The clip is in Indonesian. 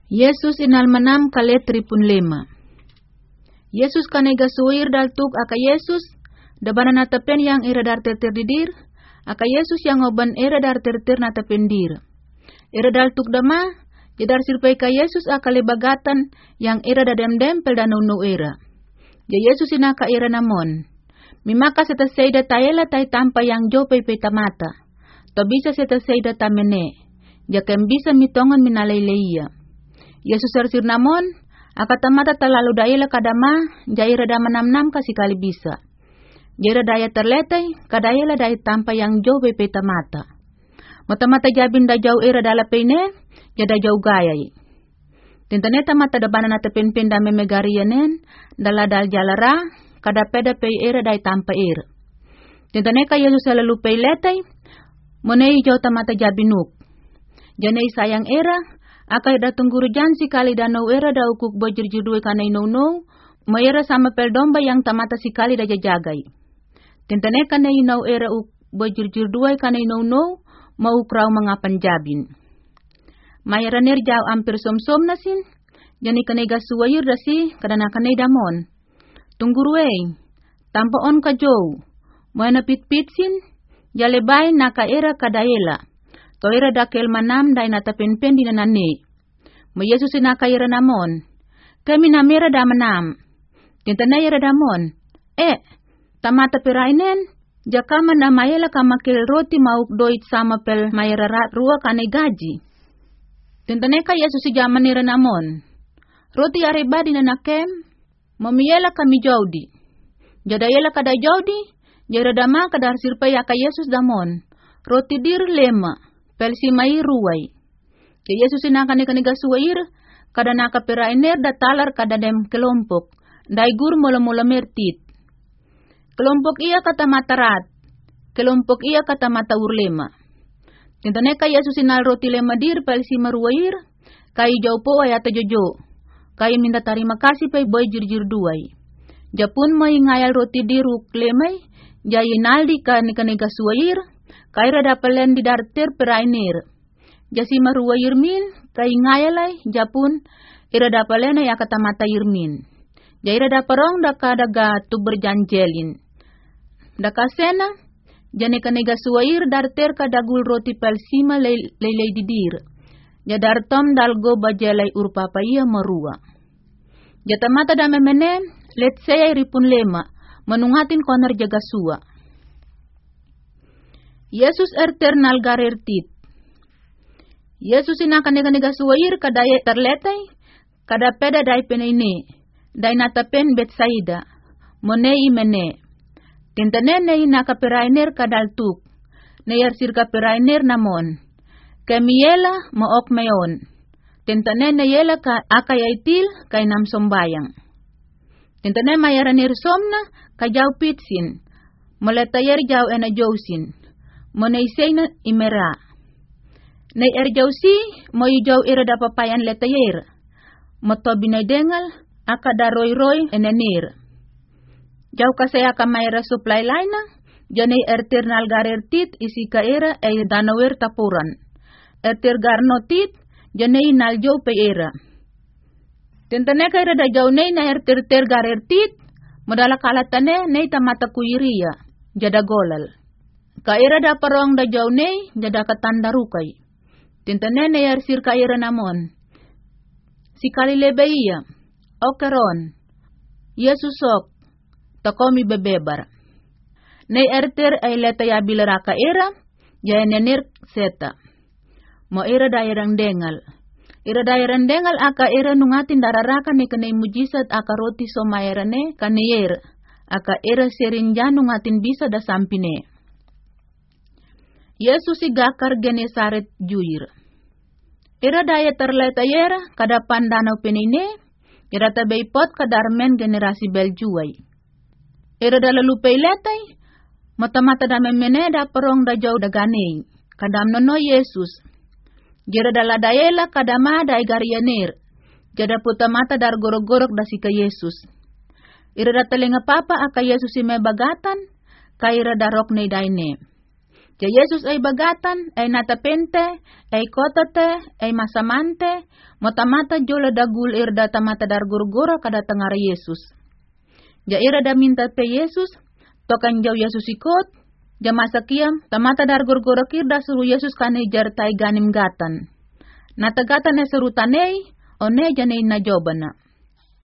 Yesus inal manam kale tripun lema. Yesus kanega suir daltuk aka Yesus dabana na tepen yang ira dar terter didir, aka Yesus yang oban ira dar terter na tepen dir. Ira daltuk dama, jadar sirpai ka Yesus aka lebagatan yang ira dadem dempel dan unu ira. Ja Yesus inaka ira namon. Mimaka seta seida taela tai tampa yang jo pepe tamata. To bisa seta seida tamene. Ja kem bisa mitongan minalaileia. Yesus ersir namon, aka tamata talalu daela kadama, jaira dama nam kasikali bisa. Jaira daya terletai, kadayela daya tampa yang jauh pepe tamata. Mata-mata jabin da jauh era dala peine, jada jauh gayai. Tentane tamata da banana tepen-pen da memegarianen, dala dal jalara, kada peda pei era daya tampa era. Tentane ka Yesus selalu pei letai, monei jauh tamata jabinuk. Janei sayang era, akai datang guru jansi kali danau era da ukuk bojir judue kanai no, mayera sama pel domba yang tamata sikali da jajagai. Tentane kanai nau era uk bojir judue kanai no, mau krau mengapan jabin. Mayera ner jau ampir som nasin, jani kanai gasuayur dasi kadana kanai damon. Tungguruei, tampa on ka jou, moena pit-pitsin, jalebay naka era kadaela. To era dakel manam dai nata pen-pen dinanane. Mo Yesus inaka ira namon. Kami namera da manam. Tintana ira damon. Tamata perainen. Jakama na mayela kamakil roti mauk doit sama pel mayera rat rua kane gaji. Tintana ka Yesus jaman ira namon. Roti areba dinanakem. Momiela kami jaudi. Jadayela kada jaudi. Jara dama kadar sirpa yaka Yesus damon. Roti dir lema. Pelsi mai ruai. Ke Yesus inakan ikan gasuair, kada naka perainer da talar kada dem kelompok, daigur mula-mula mertit. Kelompok iya kata matarat, kelompok iya kata mata urlema. Tentane ka Yesus inal roti lema dir pelsi maruair, kai jaupo ayata jojo, kai minta terima kasih pai boy jir duai. Japun mai ngayal roti diruk lemai, jai naldi kan gasuair, kaira dapelen di darter perainer. Jasi marua yirmin, kai ngayalai, japun, ira dapelena ya kata mata yirmin. Jaira daparong daka daga tu berjanjelin. Daka sena, jane kanega suair darter kadagul roti palsima lei didir. Jadar tom dalgo bajelai urpapa iya marua. Jata mata dame menen, let saya ripun lema, menungatin koner jaga sua. Yesus eternal garertit. Yesus inakan nega suair kadaya terletai, kada peda dai peneine, dai natapen Betsaida, monei mene. Tentane nei naka perainer kadal tuk, neyar sirka perainer namon. Kemiela mook meon. Tentane neyela ka akayaitil kay nam sombayang. Tentane mayaranir somna kajau pitsin, moletayer jau ena jousin. Monei seina imera. Nei erjausi mo ijau ira da papayan letayer. Moto binay dengal akada roy enenir. Jau kasaya kamayra supply line janay eternal garertit isika era ay danawer tapuran. Eter garnotit janay naljau pe era. Tentane ka ira da jau nei na erter garertit modala kalatane nei tamata kuiria jada golal. Kaira da parong da jaunei, jada katanda rukai. Tintane na yarsir kaira namon. Si kalilebe iya, okeron, Yesusok, takomi bebebar. Nei erter ay leta ya bilara kaira, jaya nenir seta. Mo ira dayarang dengal. Ira dayarang dengal aka ira nungatin dararaka ne kanay mujisat aka roti somayarane kanayer. Aka ira serinja nungatin bisa da sampine. Yesus igakar Genesaret juir. Ira daya terleta yera kada pandanau penine, ira tabeipot kadarmen generasi beljuai. Ira dalalu peiletai, mata-mata da memene da perong da jau da ganei, kadam nono Yesus. Gira dala dayela kadama da igarianer, jada puta mata dar gorok-gorok da sika Yesus. Ira da telinga papa aka Yesus ime bagatan, kaira darok nei daine. Ja Yesus ay bagatan, ay natapente, ay kotate, ay masamante, motamata jola dagul irda tamata dar gurgura kada tangara Yesus. Ja ira da minta pe Yesus, tokan jau Yesus ikut, ja masakiam, tamata dar gurgura kirda suruh Yesus kane jar tai ganim gatan. Natagatan e serutanei, one janei na jobana.